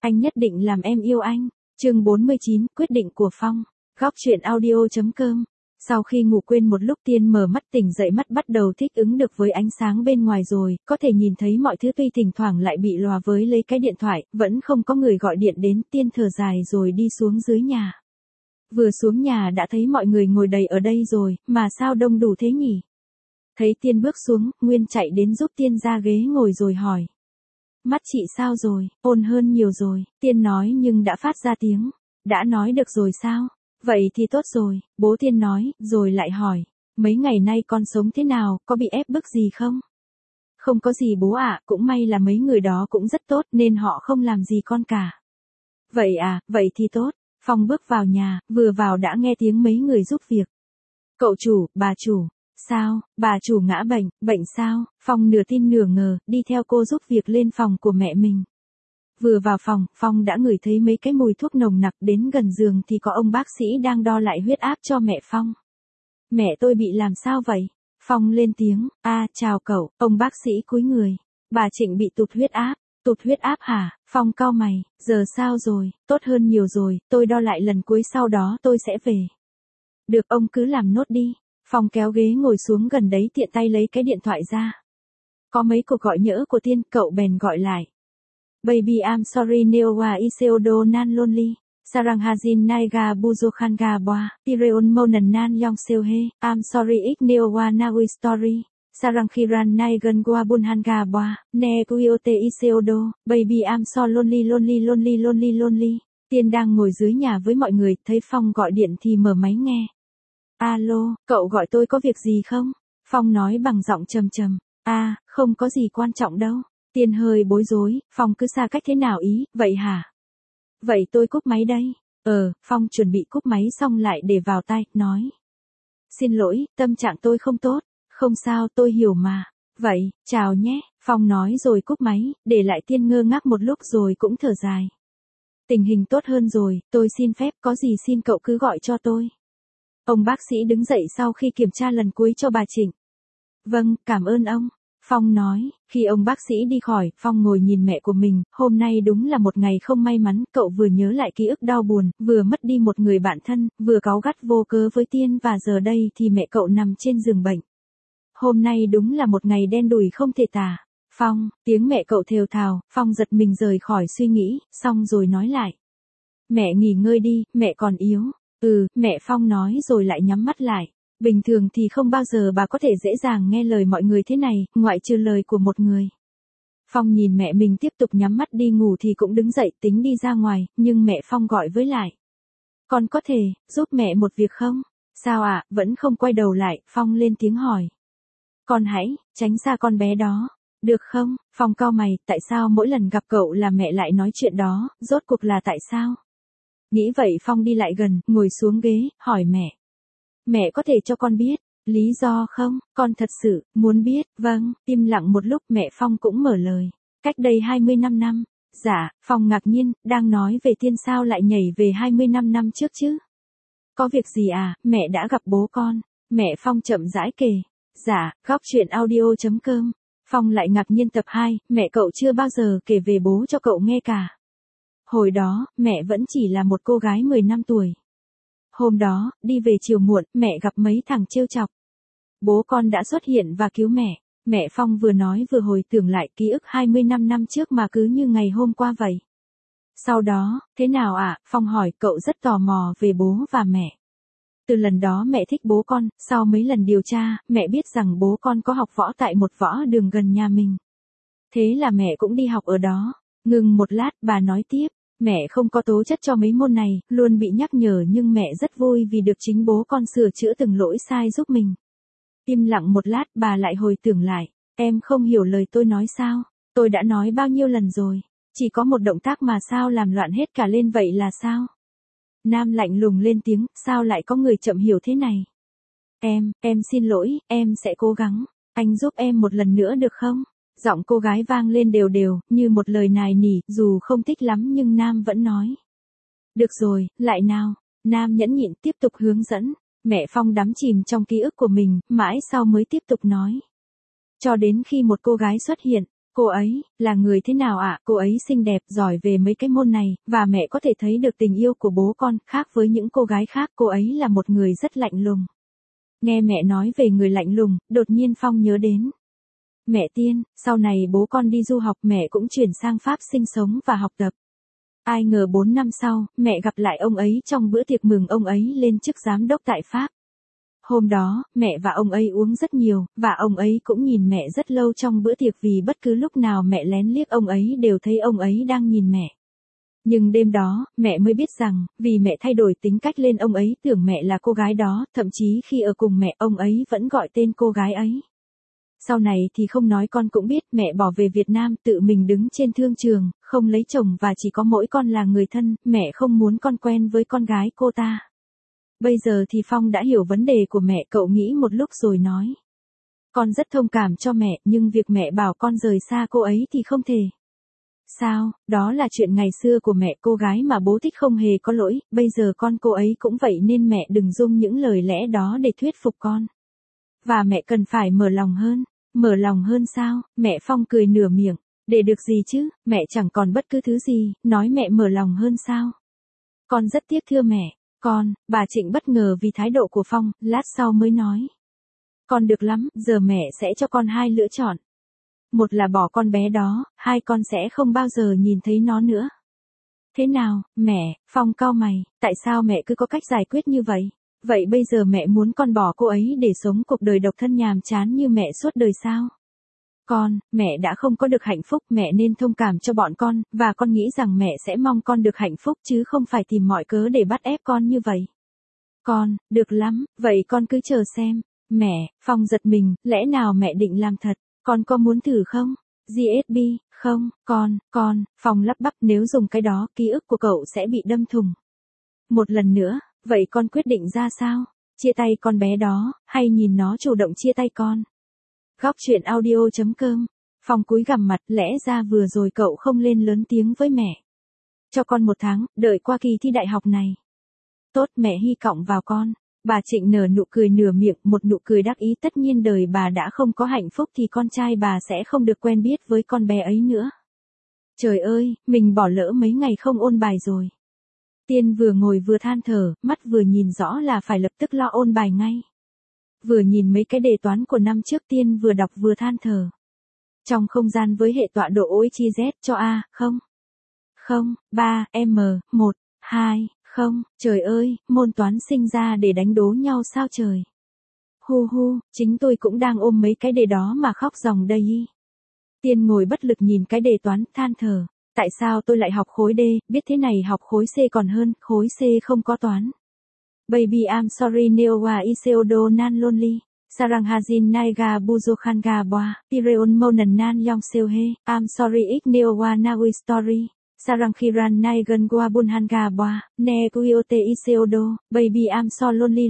Anh nhất định làm em yêu anh. Chương 49, quyết định của Phong. Góc truyện audio.com. Sau khi ngủ quên một lúc, Tiên mở mắt tỉnh dậy, mắt bắt đầu thích ứng được với ánh sáng bên ngoài rồi, có thể nhìn thấy mọi thứ, tuy thỉnh thoảng lại bị lòa với lấy cái điện thoại, vẫn không có người gọi điện đến. Tiên thở dài rồi đi xuống dưới nhà. Vừa xuống nhà đã thấy mọi người ngồi đầy ở đây rồi, mà sao đông đủ thế nhỉ? Thấy Tiên bước xuống, Nguyên chạy đến giúp Tiên ra ghế ngồi rồi hỏi. Mắt chị sao rồi? Ổn hơn nhiều rồi, Tiên nói nhưng đã phát ra tiếng. Đã nói được rồi sao? Vậy thì tốt rồi, bố Tiên nói, rồi lại hỏi. Mấy ngày nay con sống thế nào, có bị ép bức gì không? Không có gì bố ạ, cũng may là mấy người đó cũng rất tốt nên họ không làm gì con cả. Vậy à, vậy thì tốt. Phong bước vào nhà, vừa vào đã nghe tiếng mấy người giúp việc. Cậu chủ, bà chủ. Sao, bà chủ ngã bệnh, bệnh sao? Phong nửa tin nửa ngờ, đi theo cô giúp việc lên phòng của mẹ mình. Vừa vào phòng, Phong đã ngửi thấy mấy cái mùi thuốc nồng nặc, đến gần giường thì có ông bác sĩ đang đo lại huyết áp cho mẹ Phong. Mẹ tôi bị làm sao vậy? Phong lên tiếng, chào cậu, ông bác sĩ cúi người. Bà Trịnh bị tụt huyết áp. Tụt huyết áp hả? Phong cau mày, giờ sao rồi? Tốt hơn nhiều rồi, tôi đo lại lần cuối sau đó tôi sẽ về. Được, ông cứ làm nốt đi. Phong kéo ghế ngồi xuống gần đấy, tiện tay lấy cái điện thoại ra. Có mấy cuộc gọi nhỡ của Tiên, cậu bèn gọi lại. Baby I'm sorry Neowa Iseodo Nan Lonely, Sarang Hazin Naiga Buzokhanga Boa, Pireon Monan Nan Yong Seohe, I'm sorry Ik Neowa Naui Story, Sarang Khiran Naigan Gua Bunhanga Boa, Ne Kuyote Iseodo, Baby I'm so lonely lonely lonely lonely lonely. Tiên đang ngồi dưới nhà với mọi người, thấy Phong gọi điện thì mở máy nghe. Alo, cậu gọi tôi có việc gì không? Phong nói bằng giọng trầm trầm. Không có gì quan trọng đâu. Tiên hơi bối rối, Phong cứ xa cách thế nào ý, vậy hả? Vậy tôi cúp máy đây. Phong chuẩn bị cúp máy xong lại để vào tai, nói. Xin lỗi, tâm trạng tôi không tốt. Không sao, tôi hiểu mà. Vậy, chào nhé, Phong nói rồi cúp máy, để lại Tiên ngơ ngác một lúc rồi cũng thở dài. Tình hình tốt hơn rồi, tôi xin phép, có gì xin cậu cứ gọi cho tôi. Ông bác sĩ đứng dậy sau khi kiểm tra lần cuối cho bà Trịnh. Vâng, cảm ơn ông. Phong nói, khi ông bác sĩ đi khỏi, Phong ngồi nhìn mẹ của mình, hôm nay đúng là một ngày không may mắn, cậu vừa nhớ lại ký ức đau buồn, vừa mất đi một người bạn thân, vừa cáu gắt vô cớ với Tiên và giờ đây thì mẹ cậu nằm trên giường bệnh. Hôm nay đúng là một ngày đen đủi không thể tả. Phong, tiếng mẹ cậu thều thào, Phong giật mình rời khỏi suy nghĩ, xong rồi nói lại. Mẹ nghỉ ngơi đi, mẹ còn yếu. Mẹ Phong nói rồi lại nhắm mắt lại. Bình thường thì không bao giờ bà có thể dễ dàng nghe lời mọi người thế này, ngoại trừ lời của một người. Phong nhìn mẹ mình tiếp tục nhắm mắt đi ngủ thì cũng đứng dậy tính đi ra ngoài, nhưng mẹ Phong gọi với lại. Con có thể giúp mẹ một việc không? Sao ạ? Vẫn không quay đầu lại, Phong lên tiếng hỏi. Con hãy tránh xa con bé đó. Được không? Phong cau mày, tại sao mỗi lần gặp cậu là mẹ lại nói chuyện đó, rốt cuộc là tại sao? Nghĩ vậy Phong đi lại gần, ngồi xuống ghế, hỏi mẹ. Mẹ có thể cho con biết lý do không? Con thật sự muốn biết. Vâng, im lặng một lúc mẹ Phong cũng mở lời. Cách đây 25 năm. Dạ, Phong ngạc nhiên, đang nói về Tiên sao lại nhảy về 25 năm trước chứ? Có việc gì à, mẹ đã gặp bố con. Mẹ Phong chậm rãi kể. Dạ, góc truyện audio.com. Phong lại ngạc nhiên. Tập 2, mẹ cậu chưa bao giờ kể về bố cho cậu nghe cả. Hồi đó, mẹ vẫn chỉ là một cô gái 10 năm tuổi. Hôm đó, đi về chiều muộn, mẹ gặp mấy thằng trêu chọc. Bố con đã xuất hiện và cứu mẹ. Mẹ Phong vừa nói vừa hồi tưởng lại ký ức 25 năm trước mà cứ như ngày hôm qua vậy. Sau đó, thế nào ạ? Phong hỏi, cậu rất tò mò về bố và mẹ. Từ lần đó mẹ thích bố con, sau mấy lần điều tra, mẹ biết rằng bố con có học võ tại một võ đường gần nhà mình. Thế là mẹ cũng đi học ở đó. Ngừng một lát, bà nói tiếp. Mẹ không có tố chất cho mấy môn này, luôn bị nhắc nhở nhưng mẹ rất vui vì được chính bố con sửa chữa từng lỗi sai giúp mình. Im lặng một lát, bà lại hồi tưởng lại. Em không hiểu lời tôi nói sao? Tôi đã nói bao nhiêu lần rồi. Chỉ có một động tác mà sao làm loạn hết cả lên vậy là sao? Nam lạnh lùng lên tiếng, sao lại có người chậm hiểu thế này? Em xin lỗi, em sẽ cố gắng. Anh giúp em một lần nữa được không? Giọng cô gái vang lên đều đều, như một lời nài nỉ, dù không thích lắm nhưng Nam vẫn nói. Được rồi, lại nào. Nam nhẫn nhịn tiếp tục hướng dẫn. Mẹ Phong đắm chìm trong ký ức của mình, mãi sau mới tiếp tục nói. Cho đến khi một cô gái xuất hiện. Cô ấy, là người thế nào ạ? Cô ấy xinh đẹp, giỏi về mấy cái môn này, và mẹ có thể thấy được tình yêu của bố con, khác với những cô gái khác, cô ấy là một người rất lạnh lùng. Nghe mẹ nói về người lạnh lùng, đột nhiên Phong nhớ đến. Mẹ Tiên, sau này bố con đi du học mẹ cũng chuyển sang Pháp sinh sống và học tập. Ai ngờ 4 năm sau, mẹ gặp lại ông ấy trong bữa tiệc mừng ông ấy lên chức giám đốc tại Pháp. Hôm đó, mẹ và ông ấy uống rất nhiều, và ông ấy cũng nhìn mẹ rất lâu trong bữa tiệc vì bất cứ lúc nào mẹ lén liếc ông ấy đều thấy ông ấy đang nhìn mẹ. Nhưng đêm đó, mẹ mới biết rằng, vì mẹ thay đổi tính cách lên ông ấy tưởng mẹ là cô gái đó, thậm chí khi ở cùng mẹ ông ấy vẫn gọi tên cô gái ấy. Sau này thì không nói con cũng biết mẹ bỏ về Việt Nam tự mình đứng trên thương trường, không lấy chồng và chỉ có mỗi con là người thân, mẹ không muốn con quen với con gái cô ta. Bây giờ thì Phong đã hiểu vấn đề của mẹ, cậu nghĩ một lúc rồi nói. Con rất thông cảm cho mẹ, nhưng việc mẹ bảo con rời xa cô ấy thì không thể. Sao, đó là chuyện ngày xưa của mẹ, cô gái mà bố thích không hề có lỗi, bây giờ con cô ấy cũng vậy nên mẹ đừng dùng những lời lẽ đó để thuyết phục con. Và mẹ cần phải mở lòng hơn. Mở lòng hơn sao? Mẹ Phong cười nửa miệng. Để được gì chứ, mẹ chẳng còn bất cứ thứ gì, nói mẹ mở lòng hơn sao? Con rất tiếc thưa mẹ. Con, bà Trịnh bất ngờ vì thái độ của Phong, lát sau mới nói. Con được lắm, giờ mẹ sẽ cho con hai lựa chọn. Một là bỏ con bé đó, hai con sẽ không bao giờ nhìn thấy nó nữa. Thế nào, mẹ? Phong cau mày, tại sao mẹ cứ có cách giải quyết như vậy? Vậy bây giờ mẹ muốn con bỏ cô ấy để sống cuộc đời độc thân nhàm chán như mẹ suốt đời sao? Con, mẹ đã không có được hạnh phúc, mẹ nên thông cảm cho bọn con, và con nghĩ rằng mẹ sẽ mong con được hạnh phúc chứ không phải tìm mọi cớ để bắt ép con như vậy. Con, được lắm, vậy con cứ chờ xem. Mẹ, Phong giật mình, lẽ nào mẹ định làm thật? Con có muốn thử không? GSB, không, con, Phong lắp bắp, nếu dùng cái đó, ký ức của cậu sẽ bị đâm thùng. Một lần nữa, vậy con quyết định ra sao? Chia tay con bé đó, hay nhìn nó chủ động chia tay con? Góc truyện audio.com. Phong cúi gằm mặt, lẽ ra vừa rồi cậu không lên lớn tiếng với mẹ. Cho con 1 tháng, đợi qua kỳ thi đại học này. Tốt, mẹ hy vọng vào con. Bà Trịnh nở nụ cười nửa miệng, một nụ cười đắc ý, tất nhiên đời bà đã không có hạnh phúc thì con trai bà sẽ không được quen biết với con bé ấy nữa. Trời ơi, mình bỏ lỡ mấy ngày không ôn bài rồi. Tiên vừa ngồi vừa than thở, mắt vừa nhìn rõ là phải lập tức lo ôn bài ngay. Vừa nhìn mấy cái đề toán của năm trước, Tiên vừa đọc vừa than thở. Trong không gian với hệ tọa độ OHZ cho A, 3, M, 1, 2, 0, trời ơi, môn toán sinh ra để đánh đố nhau sao trời. Hu hu, chính tôi cũng đang ôm mấy cái đề đó mà khóc ròng đây. Tiên ngồi bất lực nhìn cái đề toán, than thở. Tại sao tôi lại học khối D, biết thế này học khối C còn hơn, khối C không có toán. Baby I'm sorry Neowa Iseodo Nan Lonely, Sarang Hazin Naiga Buzokhanga Boa, Pireon Monan Nan Yong Seohe, I'm sorry Ik Neowa Naui Story, Sarang Khiran Naigan Guabunhanga Boa, Ne Kuyote Iseodo, Baby I'm so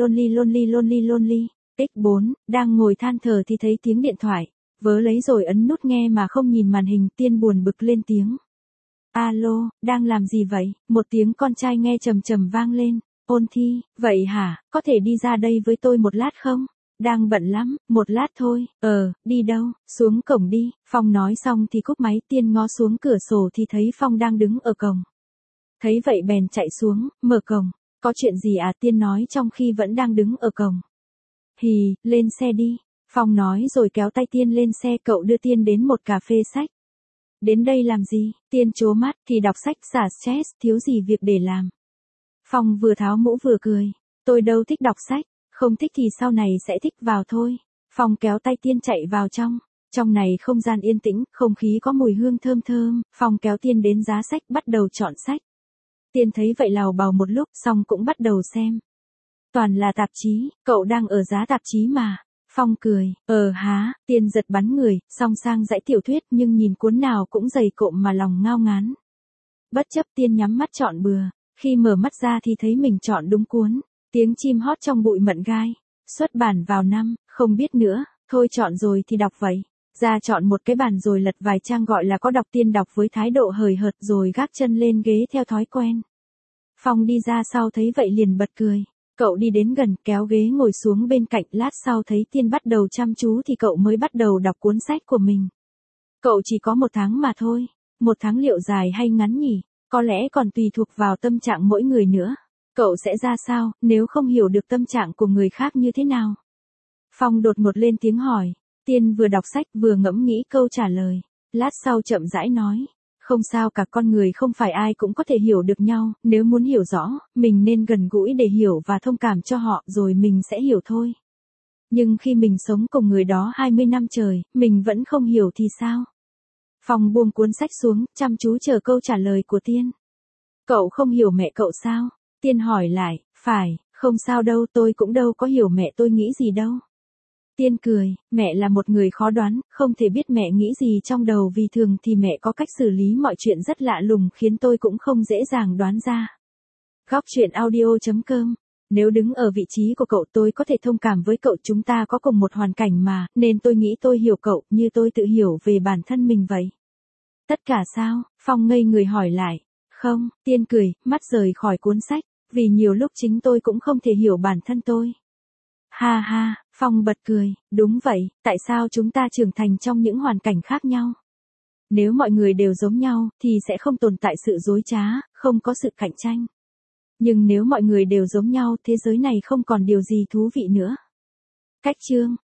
lonely. X4, đang ngồi than thở thì thấy tiếng điện thoại, vớ lấy rồi ấn nút nghe mà không nhìn màn hình, Tiên buồn bực lên tiếng. Alo, đang làm gì vậy? Một tiếng con trai nghe trầm trầm vang lên. Ôn thi, vậy hả, có thể đi ra đây với tôi một lát không? Đang bận lắm, một lát thôi. Đi đâu? Xuống cổng đi. Phong nói xong thì cúp máy. Tiên ngó xuống cửa sổ thì thấy Phong đang đứng ở cổng. Thấy vậy bèn chạy xuống, mở cổng. Có chuyện gì à? Tiên nói trong khi vẫn đang đứng ở cổng. Hì, lên xe đi. Phong nói rồi kéo tay Tiên lên xe, cậu đưa Tiên đến một cà phê sách. Đến đây làm gì? Tiên trố mắt, thì đọc sách xả stress, thiếu gì việc để làm. Phong vừa tháo mũ vừa cười. Tôi đâu thích đọc sách, không thích thì sau này sẽ thích vào thôi. Phong kéo tay Tiên chạy vào trong. Trong này không gian yên tĩnh, không khí có mùi hương thơm thơm. Phong kéo Tiên đến giá sách, bắt đầu chọn sách. Tiên thấy vậy lào bào một lúc, xong cũng bắt đầu xem. Toàn là tạp chí, cậu đang ở giá tạp chí mà. Phong cười, há, Tiên giật bắn người, xong sang dãy tiểu thuyết nhưng nhìn cuốn nào cũng dày cộm mà lòng ngao ngán. Bất chấp Tiên nhắm mắt chọn bừa, khi mở mắt ra thì thấy mình chọn đúng cuốn, tiếng chim hót trong bụi mận gai, xuất bản vào năm, không biết nữa, thôi chọn rồi thì đọc vậy. Ra chọn một cái bản rồi lật vài trang gọi là có đọc. Tiên đọc với thái độ hời hợt rồi gác chân lên ghế theo thói quen. Phong đi ra sau thấy vậy liền bật cười. Cậu đi đến gần, kéo ghế ngồi xuống bên cạnh, lát sau thấy Tiên bắt đầu chăm chú thì cậu mới bắt đầu đọc cuốn sách của mình. Cậu chỉ có 1 tháng mà thôi. 1 tháng liệu dài hay ngắn nhỉ? Có lẽ còn tùy thuộc vào tâm trạng mỗi người nữa. Cậu sẽ ra sao, nếu không hiểu được tâm trạng của người khác như thế nào? Phong đột ngột lên tiếng hỏi. Tiên vừa đọc sách vừa ngẫm nghĩ câu trả lời. Lát sau chậm rãi nói. Không sao cả, con người không phải ai cũng có thể hiểu được nhau, nếu muốn hiểu rõ, mình nên gần gũi để hiểu và thông cảm cho họ rồi mình sẽ hiểu thôi. Nhưng khi mình sống cùng người đó 20 năm trời, mình vẫn không hiểu thì sao? Phong buông cuốn sách xuống, chăm chú chờ câu trả lời của Tiên. Cậu không hiểu mẹ cậu sao? Tiên hỏi lại, phải, không sao đâu, tôi cũng đâu có hiểu mẹ tôi nghĩ gì đâu. Tiên cười, mẹ là một người khó đoán, không thể biết mẹ nghĩ gì trong đầu vì thường thì mẹ có cách xử lý mọi chuyện rất lạ lùng khiến tôi cũng không dễ dàng đoán ra. Góc truyện audio.com. Nếu đứng ở vị trí của cậu tôi có thể thông cảm với cậu, chúng ta có cùng một hoàn cảnh mà, nên tôi nghĩ tôi hiểu cậu như tôi tự hiểu về bản thân mình vậy. Tất cả sao? Phong ngây người hỏi lại. Không, Tiên cười, mắt rời khỏi cuốn sách, vì nhiều lúc chính tôi cũng không thể hiểu bản thân tôi. Ha ha, Phong bật cười, đúng vậy, tại sao chúng ta trưởng thành trong những hoàn cảnh khác nhau? Nếu mọi người đều giống nhau, thì sẽ không tồn tại sự dối trá, không có sự cạnh tranh. Nhưng nếu mọi người đều giống nhau, thế giới này không còn điều gì thú vị nữa. Cách chương